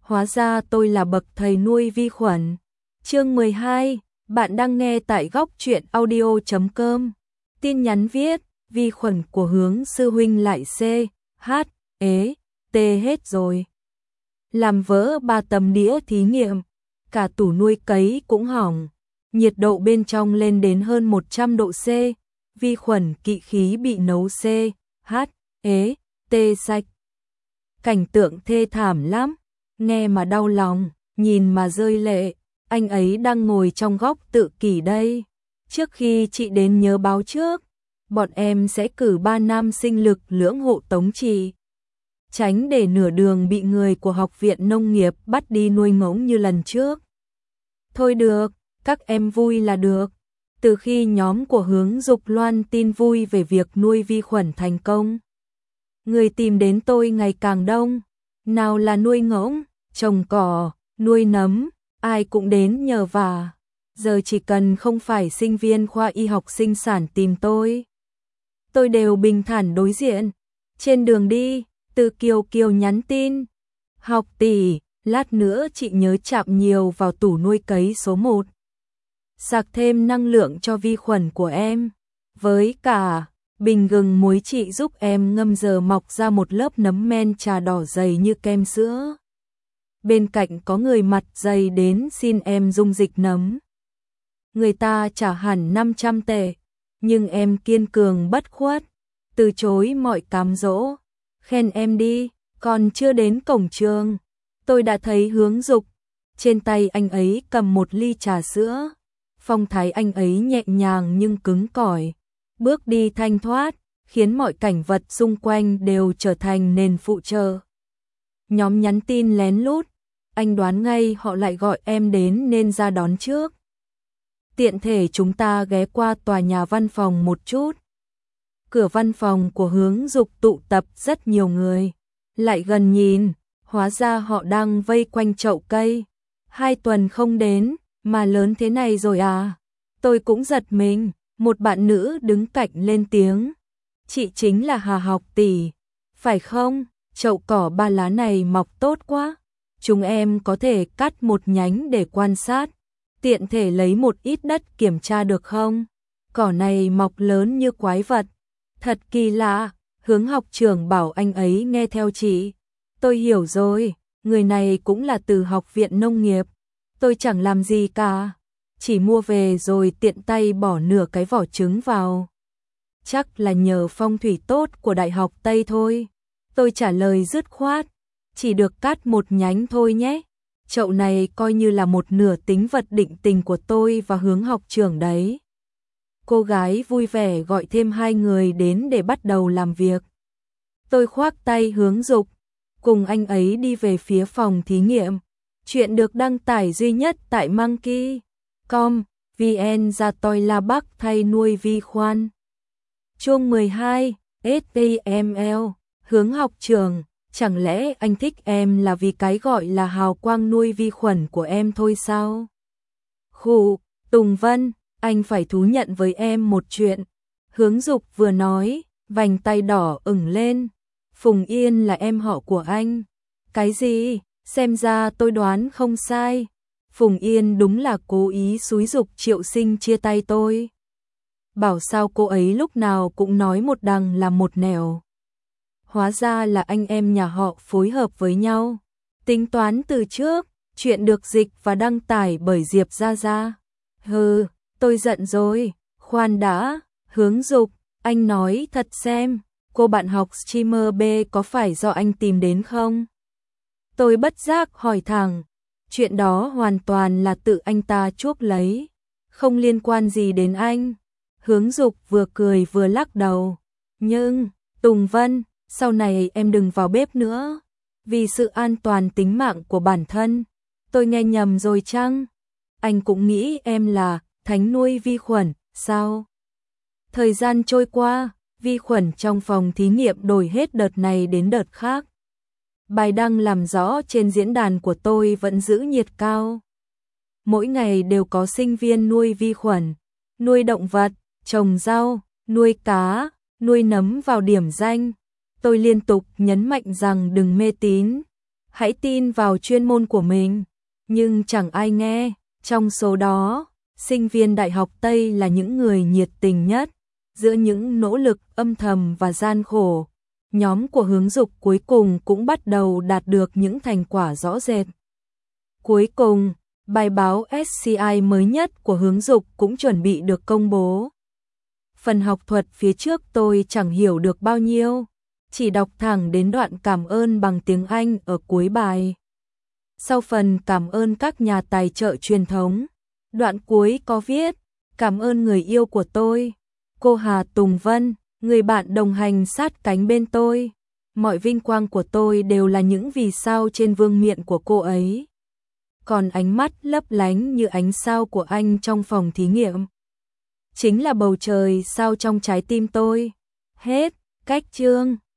Hóa ra tôi là bậc thầy nuôi vi khuẩn. Chương 12, bạn đang nghe tại góc truyện audio.com. Tin nhắn viết, vi khuẩn của Hướng sư huynh lại C, H, ế, T hết rồi. Làm vỡ 3 tấm đĩa thí nghiệm, cả tủ nuôi cấy cũng hỏng. Nhiệt độ bên trong lên đến hơn 100 độ C, vi khuẩn kỵ khí bị nấu C, H, ế, T sạch. Cảnh tượng thê thảm lắm, nghe mà đau lòng, nhìn mà rơi lệ. Anh ấy đang ngồi trong góc tự kỷ đây. Trước khi chị đến nhớ báo trước, bọn em sẽ cử 3 nam sinh lực lưỡng hộ tống chị. Tránh để nửa đường bị người của học viện nông nghiệp bắt đi nuôi ngỗng như lần trước. Thôi được, các em vui là được. Từ khi nhóm của Hướng Dục loan tin vui về việc nuôi vi khuẩn thành công, người tìm đến tôi ngày càng đông. Nào là nuôi ngỗng, trồng cỏ, nuôi nấm, ai cũng đến nhờ vả. Giờ chỉ cần không phải sinh viên khoa y học sinh sản tìm tôi đều bình thản đối diện. Trên đường đi, Từ Kiều Kiều nhắn tin: "Học tỷ, lát nữa chị nhớ chạm nhiều vào tủ nuôi cấy số 1. Sạc thêm năng lượng cho vi khuẩn của em. Với cả, bình gừng muối chị giúp em ngâm giờ mọc ra một lớp nấm men trà đỏ dày như kem sữa." Bên cạnh có người mặt dày đến xin em dung dịch nấm. Người ta trả hẳn 500 tệ, nhưng em kiên cường bất khuất, từ chối mọi cám dỗ. Khen em đi, còn chưa đến cổng trường, tôi đã thấy Hướng Dục. Trên tay anh ấy cầm một ly trà sữa. Phong thái anh ấy nhẹ nhàng nhưng cứng cỏi, bước đi thanh thoát, khiến mọi cảnh vật xung quanh đều trở thành nền phụ trợ. Nhóm nhắn tin lén lút, anh đoán ngay họ lại gọi em đến nên ra đón trước. Tiện thể chúng ta ghé qua tòa nhà văn phòng một chút. Cửa văn phòng của Hướng Dục tụ tập rất nhiều người. Lại gần nhìn, hóa ra họ đang vây quanh chậu cây. 2 tuần không đến, mà lớn thế này rồi à? Tôi cũng giật mình, một bạn nữ đứng cạnh lên tiếng: "Chị chính là Hà học tỷ, phải không? Chậu cỏ 3 lá này mọc tốt quá. Chúng em có thể cắt một nhánh để quan sát, tiện thể lấy một ít đất kiểm tra được không? Cỏ này mọc lớn như quái vật. Thật kỳ lạ." Hướng học trưởng bảo anh ấy nghe theo chị. Tôi hiểu rồi, người này cũng là từ học viện nông nghiệp. Tôi chẳng làm gì cả, chỉ mua về rồi tiện tay bỏ nửa cái vỏ trứng vào. Chắc là nhờ phong thủy tốt của Đại học Tây thôi. Tôi trả lời dứt khoát: "Chỉ được cắt một nhánh thôi nhé. Chậu này coi như là một nửa tính vật định tình của tôi và Hướng học trưởng đấy." Cô gái vui vẻ gọi thêm 2 người đến để bắt đầu làm việc. Tôi khoác tay Hướng Dục, cùng anh ấy đi về phía phòng thí nghiệm. Chuyện được đăng tải duy nhất tại Monkey.com vn ra tôi la Bắc thay nuôi vi khuẩn. Chương 12, STML. Hướng học trưởng, chẳng lẽ anh thích em là vì cái gọi là hào quang nuôi vi khuẩn của em thôi sao? Khụ, Tùng Vân, anh phải thú nhận với em một chuyện. Hướng Dục vừa nói, vành tay đỏ ửng lên. Phùng Yên là em họ của anh. Cái gì? Xem ra tôi đoán không sai. Phùng Yên đúng là cố ý xúi giục Triệu Sinh chia tay tôi. Bảo sao cô ấy lúc nào cũng nói một đằng là một nẻo. Hóa ra là anh em nhà họ phối hợp với nhau. Tính toán từ trước, chuyện được dịch và đăng tải bởi Diệp Gia Gia. Hừ, tôi giận rồi. Khoan đã, Hướng Dục, anh nói thật xem, cô bạn học streamer B có phải do anh tìm đến không? Tôi bất giác hỏi thẳng. Chuyện đó hoàn toàn là tự anh ta chuốc lấy, không liên quan gì đến anh. Hướng Dục vừa cười vừa lắc đầu. Nhưng, Tùng Vân, sau này em đừng vào bếp nữa. Vì sự an toàn tính mạng của bản thân. Tôi nghe nhầm rồi chăng? Anh cũng nghĩ em là thánh nuôi vi khuẩn, sao? Thời gian trôi qua, vi khuẩn trong phòng thí nghiệm đổi hết đợt này đến đợt khác. Bài đăng làm rõ trên diễn đàn của tôi vẫn giữ nhiệt cao. Mỗi ngày đều có sinh viên nuôi vi khuẩn, nuôi động vật, trồng rau, nuôi cá, nuôi nấm vào điểm danh. Tôi liên tục nhấn mạnh rằng đừng mê tín. hãy tin vào chuyên môn của mình, nhưng chẳng ai nghe. Trong số đó, sinh viên Đại học Tây là những người nhiệt tình nhất. Giữa những nỗ lực âm thầm và gian khổ, nhóm của Hướng Dục cuối cùng cũng bắt đầu đạt được những thành quả rõ rệt. Cuối cùng, bài báo SCI mới nhất của Hướng Dục cũng chuẩn bị được công bố. Phần học thuật phía trước tôi chẳng hiểu được bao nhiêu, chỉ đọc thẳng đến đoạn cảm ơn bằng tiếng Anh ở cuối bài. Sau phần cảm ơn các nhà tài trợ truyền thống, đoạn cuối có viết: cảm ơn người yêu của tôi, cô Hà Tùng Vân, người bạn đồng hành sát cánh bên tôi. Mọi vinh quang của tôi đều là những vì sao trên vương miện của cô ấy. Còn ánh mắt lấp lánh như ánh sao của anh trong phòng thí nghiệm chính là bầu trời sao trong trái tim tôi. Hết. Cách chương.